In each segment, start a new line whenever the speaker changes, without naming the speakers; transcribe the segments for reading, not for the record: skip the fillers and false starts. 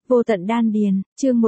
Vô tận đan điền, chương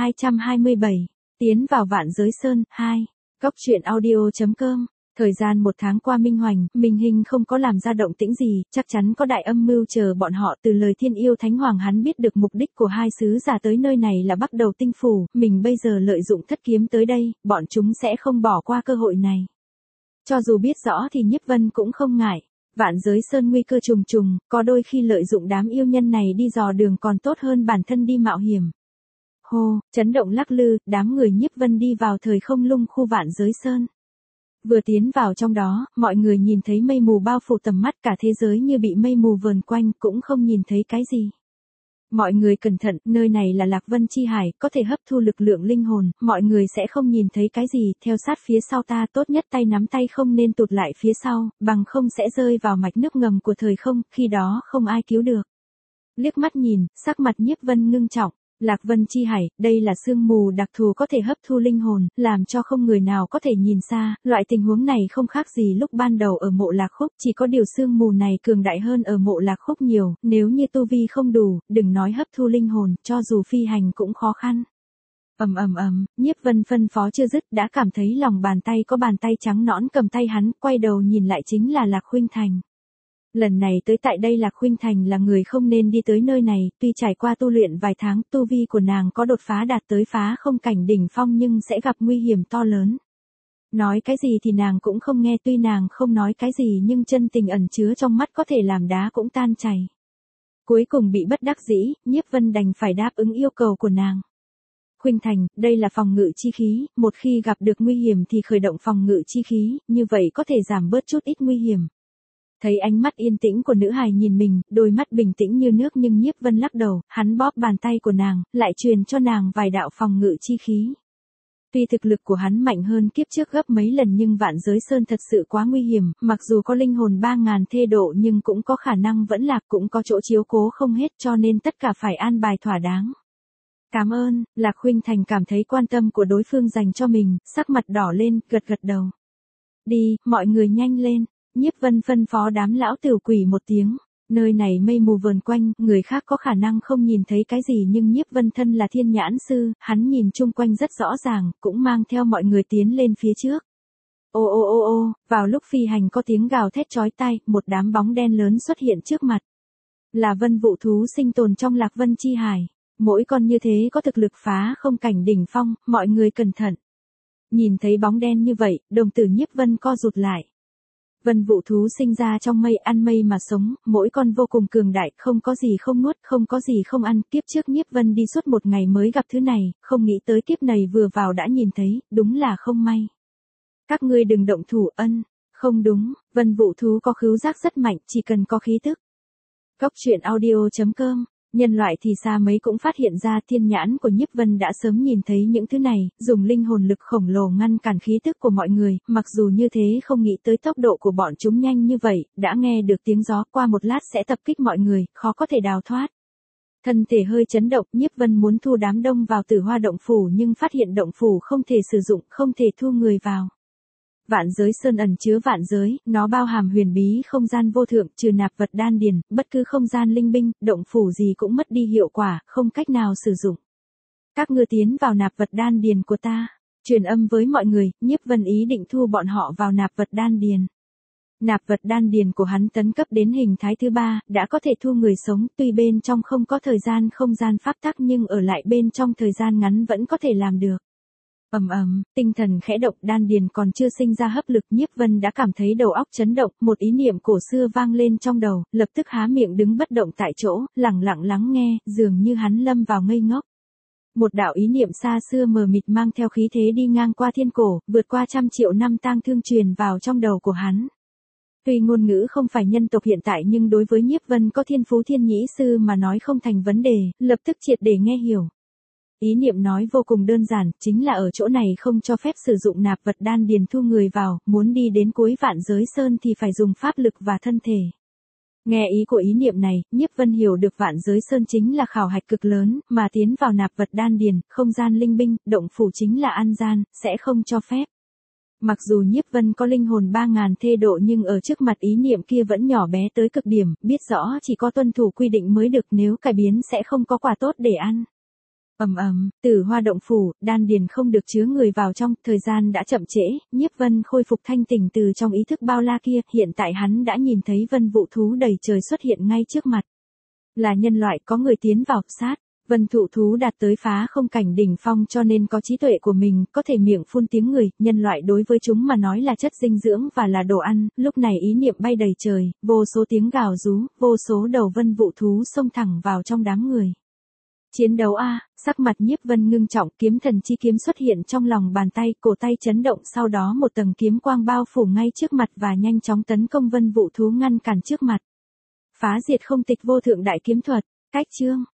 1227, tiến vào vạn giới sơn, 2. Góc truyện audio.com. Thời gian một tháng qua minh hoành, Minh Hinh không có làm ra động tĩnh gì, chắc chắn có đại âm mưu chờ bọn họ. Từ lời Thiên Yêu Thánh Hoàng hắn biết được mục đích của hai sứ giả tới nơi này là bắt đầu tinh phủ, mình bây giờ lợi dụng thất kiếm tới đây, bọn chúng sẽ không bỏ qua cơ hội này. Cho dù biết rõ thì Nhiếp Vân cũng không ngại. Vạn giới sơn nguy cơ trùng trùng, có đôi khi lợi dụng đám yêu nhân này đi dò đường còn tốt hơn bản thân đi mạo hiểm. Hô, chấn động lắc lư, đám người Nhiếp Vân đi vào thời không lung khu vạn giới sơn. Vừa tiến vào trong đó, mọi người nhìn thấy mây mù bao phủ tầm mắt, cả thế giới như bị mây mù vờn quanh, cũng không nhìn thấy cái gì. Mọi người cẩn thận, nơi này là Lạc Vân Chi Hải, có thể hấp thu lực lượng linh hồn, mọi người sẽ không nhìn thấy cái gì, theo sát phía sau ta, tốt nhất tay nắm tay không nên tụt lại phía sau, bằng không sẽ rơi vào mạch nước ngầm của thời không, khi đó không ai cứu được. Liếc mắt nhìn, sắc mặt Nhiếp Vân ngưng trọng. Lạc Vân Chi Hải, đây là sương mù đặc thù có thể hấp thu linh hồn, làm cho không người nào có thể nhìn xa, loại tình huống này không khác gì lúc ban đầu ở mộ Lạc Khúc, chỉ có điều sương mù này cường đại hơn ở mộ Lạc Khúc nhiều, nếu như tu vi không đủ, đừng nói hấp thu linh hồn, cho dù phi hành cũng khó khăn. Nhiếp Vân phân phó chưa dứt, đã cảm thấy lòng bàn tay có bàn tay trắng nõn cầm tay hắn, quay đầu nhìn lại chính là Lạc Khuynh Thành. Lần này tới tại đây Lạc Khuynh Thành là người không nên đi tới nơi này, tuy trải qua tu luyện vài tháng, tu vi của nàng có đột phá đạt tới phá không cảnh đỉnh phong nhưng sẽ gặp nguy hiểm to lớn. Nói cái gì thì nàng cũng không nghe, tuy nàng không nói cái gì nhưng chân tình ẩn chứa trong mắt có thể làm đá cũng tan chảy. Cuối cùng bị bất đắc dĩ, Nhiếp Vân đành phải đáp ứng yêu cầu của nàng. Khuynh Thành, đây là phòng ngự chi khí, một khi gặp được nguy hiểm thì khởi động phòng ngự chi khí, như vậy có thể giảm bớt chút ít nguy hiểm. Thấy ánh mắt yên tĩnh của nữ hài nhìn mình, đôi mắt bình tĩnh như nước nhưng Nhiếp Vân lắc đầu, hắn bóp bàn tay của nàng, lại truyền cho nàng vài đạo phòng ngự chi khí. Tuy thực lực của hắn mạnh hơn kiếp trước gấp mấy lần nhưng vạn giới sơn thật sự quá nguy hiểm, mặc dù có linh hồn 3000 thê độ nhưng cũng có khả năng vẫn lạc, cũng có chỗ chiếu cố không hết, cho nên tất cả phải an bài thỏa đáng. Cảm ơn, Lạc Khuynh Thành cảm thấy quan tâm của đối phương dành cho mình, sắc mặt đỏ lên, gật đầu. Đi, mọi người nhanh lên. Nhiếp Vân phân phó đám lão tiểu quỷ một tiếng, nơi này mây mù vờn quanh, người khác có khả năng không nhìn thấy cái gì nhưng Nhiếp Vân thân là thiên nhãn sư, hắn nhìn chung quanh rất rõ ràng, cũng mang theo mọi người tiến lên phía trước. Ô, vào lúc phi hành có tiếng gào thét chói tai, một đám bóng đen lớn xuất hiện trước mặt. Là vân vụ thú sinh tồn trong Lạc Vân Chi Hải, mỗi con như thế có thực lực phá không cảnh đỉnh phong, mọi người cẩn thận. Nhìn thấy bóng đen như vậy, đồng tử Nhiếp Vân co rụt lại. Vân vụ thú sinh ra trong mây, ăn mây mà sống, mỗi con vô cùng cường đại, không có gì không nuốt, không có gì không ăn. Kiếp trước Nhiếp Vân đi suốt một ngày mới gặp thứ này, không nghĩ tới kiếp này vừa vào đã nhìn thấy, đúng là không may. Các ngươi đừng động thủ, không đúng, vân vụ thú có khứu giác rất mạnh, chỉ cần có khí tức. Góc truyện audio.com. Nhân loại thì xa mấy cũng phát hiện ra thiên nhãn của Nhiếp Vân đã sớm nhìn thấy những thứ này, dùng linh hồn lực khổng lồ ngăn cản khí tức của mọi người, mặc dù như thế không nghĩ tới tốc độ của bọn chúng nhanh như vậy, đã nghe được tiếng gió qua một lát sẽ tập kích mọi người, khó có thể đào thoát. Thân thể hơi chấn động, Nhiếp Vân muốn thu đám đông vào Tử Hoa động phủ nhưng phát hiện động phủ không thể sử dụng, không thể thu người vào. Vạn giới sơn ẩn chứa vạn giới, nó bao hàm huyền bí không gian vô thượng, trừ nạp vật đan điền, bất cứ không gian linh binh, động phủ gì cũng mất đi hiệu quả, không cách nào sử dụng. Các ngươi tiến vào nạp vật đan điền của ta. Truyền âm với mọi người, Nhiếp Vân ý định thu bọn họ vào nạp vật đan điền. Nạp vật đan điền của hắn tấn cấp đến hình thái thứ 3, đã có thể thu người sống, tuy bên trong không có thời gian không gian pháp tắc nhưng ở lại bên trong thời gian ngắn vẫn có thể làm được. Tinh thần khẽ động, đan điền còn chưa sinh ra hấp lực, Nhiếp Vân đã cảm thấy đầu óc chấn động, một ý niệm cổ xưa vang lên trong đầu, lập tức há miệng đứng bất động tại chỗ, lặng lặng lắng nghe, dường như hắn lâm vào ngây ngốc. Một đạo ý niệm xa xưa mờ mịt mang theo khí thế đi ngang qua thiên cổ, vượt qua trăm triệu năm tang thương truyền vào trong đầu của hắn. Tuy ngôn ngữ không phải nhân tộc hiện tại nhưng đối với Nhiếp Vân có thiên phú thiên nhĩ sư mà nói không thành vấn đề, lập tức triệt để nghe hiểu. Ý niệm nói vô cùng đơn giản, chính là ở chỗ này không cho phép sử dụng nạp vật đan điền thu người vào, muốn đi đến cuối vạn giới sơn thì phải dùng pháp lực và thân thể. Nghe ý của ý niệm này, Nhiếp Vân hiểu được vạn giới sơn chính là khảo hạch cực lớn, mà tiến vào nạp vật đan điền, không gian linh binh, động phủ chính là an gian, sẽ không cho phép. Mặc dù Nhiếp Vân có linh hồn 3000 thê độ nhưng ở trước mặt ý niệm kia vẫn nhỏ bé tới cực điểm, biết rõ chỉ có tuân thủ quy định mới được, nếu cải biến sẽ không có quả tốt để ăn. Tử Hoa động phủ, đan điền không được chứa người vào trong, thời gian đã chậm trễ, Nhiếp Vân khôi phục thanh tỉnh từ trong ý thức bao la kia, hiện tại hắn đã nhìn thấy vân vụ thú đầy trời xuất hiện ngay trước mặt. Là nhân loại, có người tiến vào, sát. Vân thụ thú đạt tới phá không cảnh đỉnh phong cho nên có trí tuệ của mình, có thể miệng phun tiếng người, nhân loại đối với chúng mà nói là chất dinh dưỡng và là đồ ăn, lúc này ý niệm bay đầy trời, vô số tiếng gào rú, vô số đầu vân vụ thú xông thẳng vào trong đám người. Chiến đấu a, sắc mặt Nhiếp Vân ngưng trọng, kiếm thần chi kiếm xuất hiện trong lòng bàn tay, cổ tay chấn động, sau đó một tầng kiếm quang bao phủ ngay trước mặt và nhanh chóng tấn công vân vụ thú ngăn cản trước mặt. Phá diệt không tịch vô thượng đại kiếm thuật, cách chương.